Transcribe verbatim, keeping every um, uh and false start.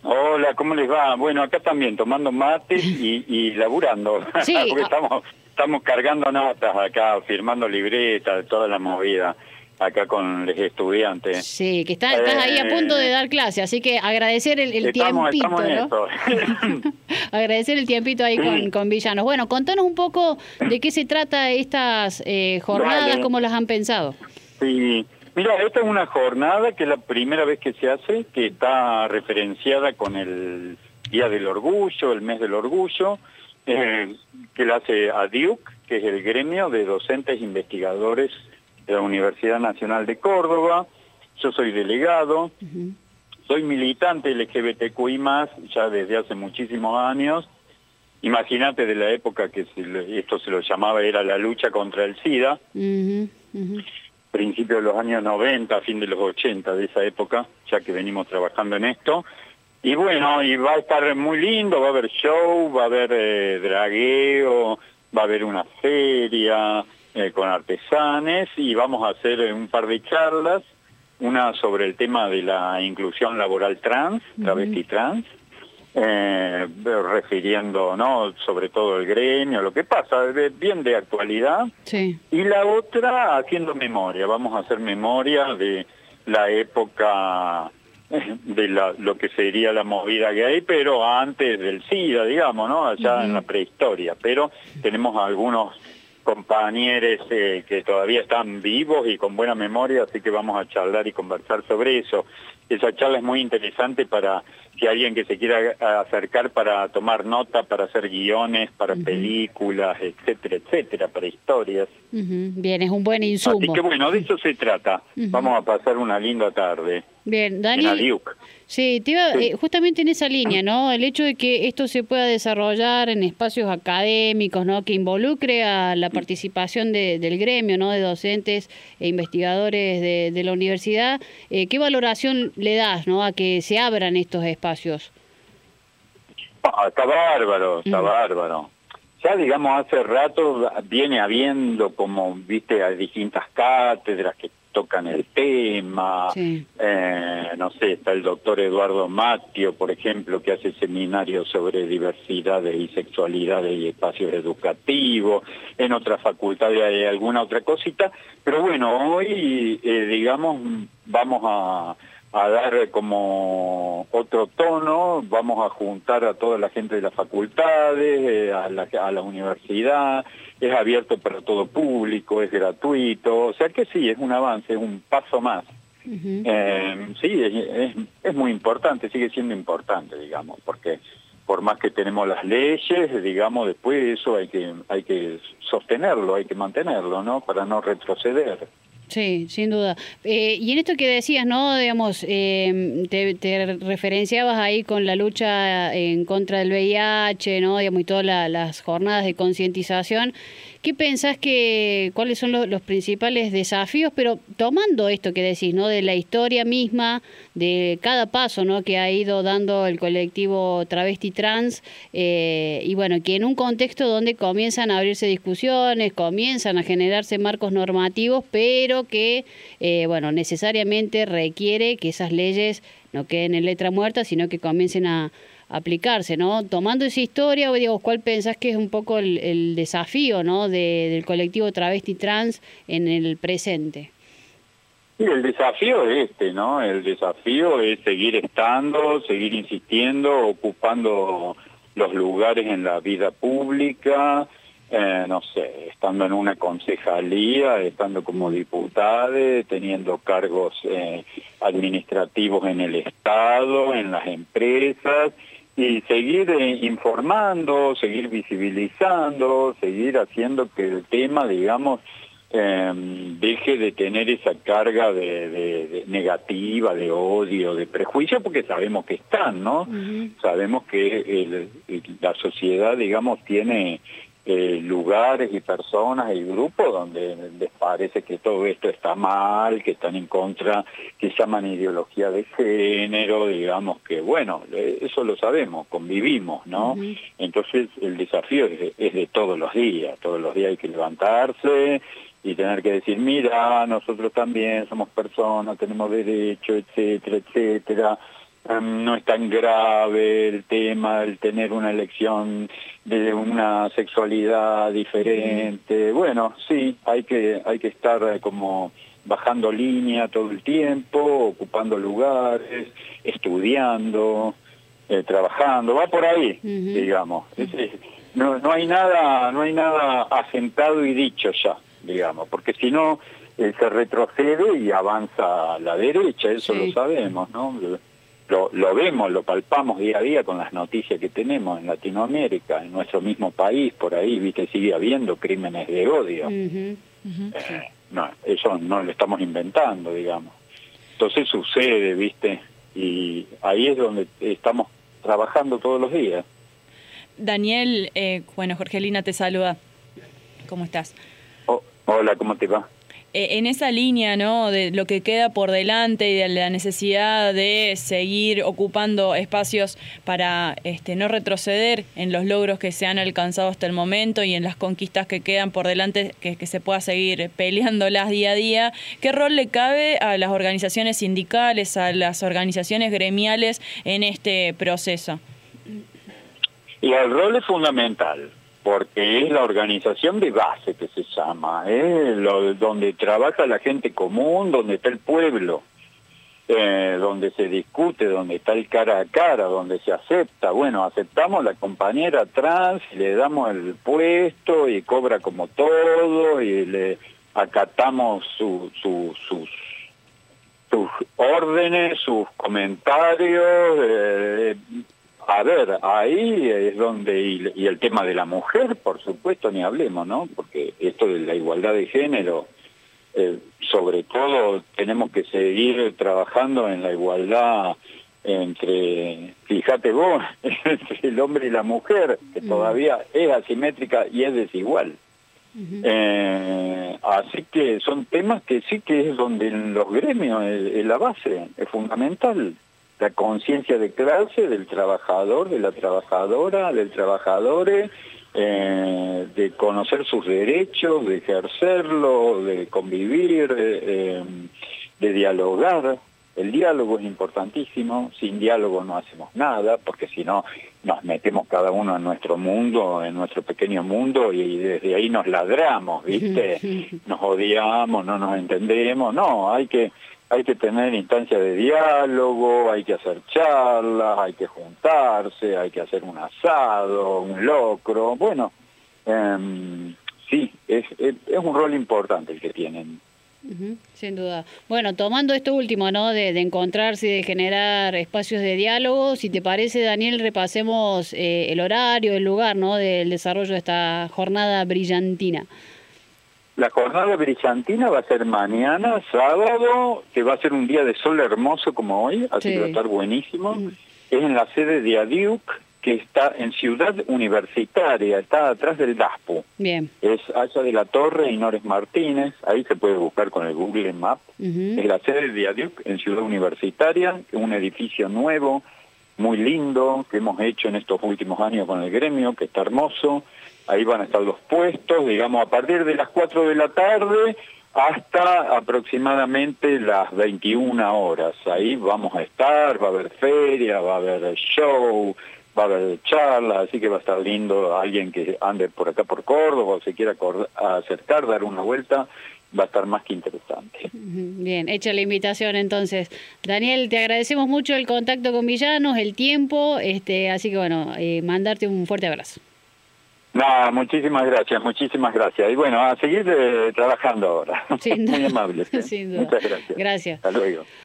Hola, ¿cómo les va? Bueno, acá también, tomando mate y, y laburando, Sí, porque estamos estamos cargando notas acá, firmando libretas, toda la movida, acá con los estudiantes. sí, que está, estás ahí a punto de Eh, dar clase, así que agradecer el, el estamos, tiempito, estamos en ¿no? eso. Agradecer el tiempito ahí con, Sí, con Villanos. Bueno, contanos un poco de qué se trata estas eh, jornadas, dale. cómo las han pensado. Sí, mira, esta es una jornada que es la primera vez que se hace, que está referenciada con el Día del Orgullo, el Mes del Orgullo, eh, que la hace A D I U C, que es el gremio de docentes investigadores de la Universidad Nacional de Córdoba. Yo soy delegado, Uh-huh. soy militante L G B T Q I más, ya desde hace muchísimos años. Imagínate de la época que se le, esto se lo llamaba, era la lucha contra el SIDA. Uh-huh. Uh-huh. Principios de los años noventa, fin de los ochenta, de esa época, ya que venimos trabajando en esto. Y bueno, y va a estar muy lindo, va a haber show, va a haber eh, dragueo, va a haber una feria eh, con artesanes y vamos a hacer eh, un par de charlas, una sobre el tema de la inclusión laboral trans, travesti Uh-huh. trans, eh, refiriendo, ¿no?, sobre todo el gremio, lo que pasa, de- bien de actualidad. Sí. Y la otra, haciendo memoria, vamos a hacer memoria de la época eh, de la, lo que sería la movida gay, pero antes del SIDA, digamos, ¿no? Allá en la Uh-huh. prehistoria. Pero tenemos algunos compañeros eh, que todavía están vivos y con buena memoria, así que vamos a charlar y conversar sobre eso. Esa charla es muy interesante para que alguien que se quiera acercar para tomar nota, para hacer guiones, para Uh-huh. películas, etcétera, etcétera, para historias. Uh-huh. Bien, es un buen Así insumo. que bueno, de eso se trata. Uh-huh. Vamos a pasar una linda tarde Bien, en Daniel. A D I U C. Sí, te iba, Sí. eh, justamente en esa línea, ¿no? El hecho de que esto se pueda desarrollar en espacios académicos, ¿no? Que involucre a la participación de, del gremio, ¿no? De docentes e investigadores de, de la universidad. Eh, ¿Qué valoración le das, ¿no? A que se abran estos espacios? Ah, está bárbaro, está Mm. bárbaro. Ya, digamos, hace rato viene habiendo, como, viste, a distintas cátedras que tocan el tema. Sí. Eh, no sé, está el doctor Eduardo Mattio, por ejemplo, que hace seminarios sobre diversidades y sexualidades y espacios educativos. En otras facultades hay alguna otra cosita. Pero bueno, hoy, eh, digamos, vamos a... a dar como otro tono, vamos a juntar a toda la gente de las facultades, eh, a, la, a la universidad, es abierto para todo público, es gratuito, o sea que sí, es un avance, es un paso más. Uh-huh. Eh, sí, es, es, es muy importante, sigue siendo importante, digamos, porque por más que tenemos las leyes, digamos, después eso hay que, hay que sostenerlo, hay que mantenerlo, ¿no?, para no retroceder. Sí, sin duda. Eh, y en esto que decías, ¿no? Digamos, eh, te, te referenciabas ahí con la lucha en contra del V I H, ¿no? Digamos, y todas la, las jornadas de concientización. ¿Qué pensás que, cuáles son los, los principales desafíos? Pero tomando esto que decís, ¿no? De la historia misma, de cada paso, ¿no? Que ha ido dando el colectivo travesti trans, eh, y bueno, que en un contexto donde comienzan a abrirse discusiones, comienzan a generarse marcos normativos, pero que, eh, bueno, necesariamente requiere que esas leyes no queden en letra muerta, sino que comiencen a aplicarse, ¿no? Tomando esa historia, digo, ¿cuál pensás que es un poco el, el desafío, ¿no? de, del colectivo travesti trans en el presente? Sí, el desafío es este, ¿no? El desafío es seguir estando, seguir insistiendo, ocupando los lugares en la vida pública, eh, no sé, estando en una concejalía, estando como diputado, teniendo cargos eh, administrativos en el Estado, en las empresas, y seguir eh, informando, seguir visibilizando, seguir haciendo que el tema, digamos, eh, deje de tener esa carga de, de, de negativa, de odio, de prejuicio, porque sabemos que están, ¿no? Uh-huh. Sabemos que el, el, la sociedad, digamos, tiene eh, lugares y personas y grupos donde les parece que todo esto está mal, que están en contra, que llaman ideología de género, digamos que, bueno, eso lo sabemos, convivimos, ¿no? Uh-huh. Entonces el desafío es de, es de todos los días, todos los días hay que levantarse y tener que decir, mira, nosotros también somos personas, tenemos derecho, etcétera, etcétera. um, no es tan grave el tema, el tener una elección de una sexualidad diferente. Bueno, sí, hay que, hay que estar como bajando línea todo el tiempo, ocupando lugares, estudiando, eh, trabajando, va por ahí, uh-huh. digamos. Es, es, no, no hay nada, no hay nada asentado y dicho ya, digamos, porque si no eh, se retrocede y avanza a la derecha, eso sí. Lo sabemos, ¿no? Lo, lo vemos, lo palpamos día a día con las noticias que tenemos en Latinoamérica, en nuestro mismo país, por ahí, viste, sigue habiendo crímenes de odio. Uh-huh. Uh-huh. Eh, no, eso no lo estamos inventando, digamos. Entonces sucede, viste, y ahí es donde estamos trabajando todos los días. Daniel, eh, bueno, Jorgelina te saluda. ¿Cómo estás? Oh, hola, ¿cómo te va? Eh, en esa línea, ¿no?, de lo que queda por delante y de la necesidad de seguir ocupando espacios para este, no retroceder en los logros que se han alcanzado hasta el momento y en las conquistas que quedan por delante, que, que se pueda seguir peleándolas día a día, ¿qué rol le cabe a las organizaciones sindicales, a las organizaciones gremiales en este proceso? Y el rol es fundamental, porque es la organización de base que se llama, ¿eh? Lo, donde trabaja la gente común, donde está el pueblo, eh, donde se discute, donde está el cara a cara, donde se acepta. Bueno, aceptamos la compañera trans y le damos el puesto y cobra como todo y le acatamos su, su, sus, sus órdenes, sus comentarios. Eh, A ver, ahí es donde, y, y el tema de la mujer, por supuesto, ni hablemos, ¿no? Porque esto de la igualdad de género, eh, sobre todo tenemos que seguir trabajando en la igualdad entre, fíjate vos, entre el hombre y la mujer, que uh-huh. todavía es asimétrica y es desigual. Uh-huh. Eh, así que son temas que sí que es donde en los gremios es, es la base, es fundamental. La conciencia de clase del trabajador, de la trabajadora, del trabajador, eh, de conocer sus derechos, de ejercerlo, de convivir, eh, de dialogar. El diálogo es importantísimo, sin diálogo no hacemos nada, porque si no nos metemos cada uno en nuestro mundo, en nuestro pequeño mundo, y desde ahí nos ladramos, ¿viste? Nos odiamos, no nos entendemos, no, hay que... Hay que tener instancias de diálogo, hay que hacer charlas, hay que juntarse, hay que hacer un asado, un locro. Bueno, eh, sí, es, es, es un rol importante el que tienen. Uh-huh, sin duda. Bueno, tomando esto último, ¿no?, de, de encontrarse y de generar espacios de diálogo, si te parece, Daniel, repasemos eh, el horario, el lugar, ¿no?, del desarrollo de esta jornada brillantina. La jornada brillantina va a ser mañana, sábado, que va a ser un día de sol hermoso como hoy, así sí. que va a estar buenísimo. Mm. Es en la sede de ADIUC, que está en Ciudad Universitaria, está atrás del DASPU. Bien. Es allá de la Torre, Inores Martínez, ahí se puede buscar con el Google Maps. Uh-huh. Es la sede de ADIUC en Ciudad Universitaria, que es un edificio nuevo, muy lindo, que hemos hecho en estos últimos años con el gremio, que está hermoso. Ahí van a estar los puestos, digamos, a partir de las cuatro de la tarde hasta aproximadamente las veintiuna horas. Ahí vamos a estar, va a haber feria, va a haber show, va a haber charlas, así que va a estar lindo. Alguien que ande por acá por Córdoba o se quiera acercar, dar una vuelta, va a estar más que interesante. Bien, hecha la invitación entonces. Daniel, te agradecemos mucho el contacto con Villanos, el tiempo, este, así que bueno, eh, mandarte un fuerte abrazo. No, muchísimas gracias, muchísimas gracias. Y bueno, a seguir eh, trabajando ahora. Muy amable. Sin duda. Muchas gracias. Gracias. Hasta luego.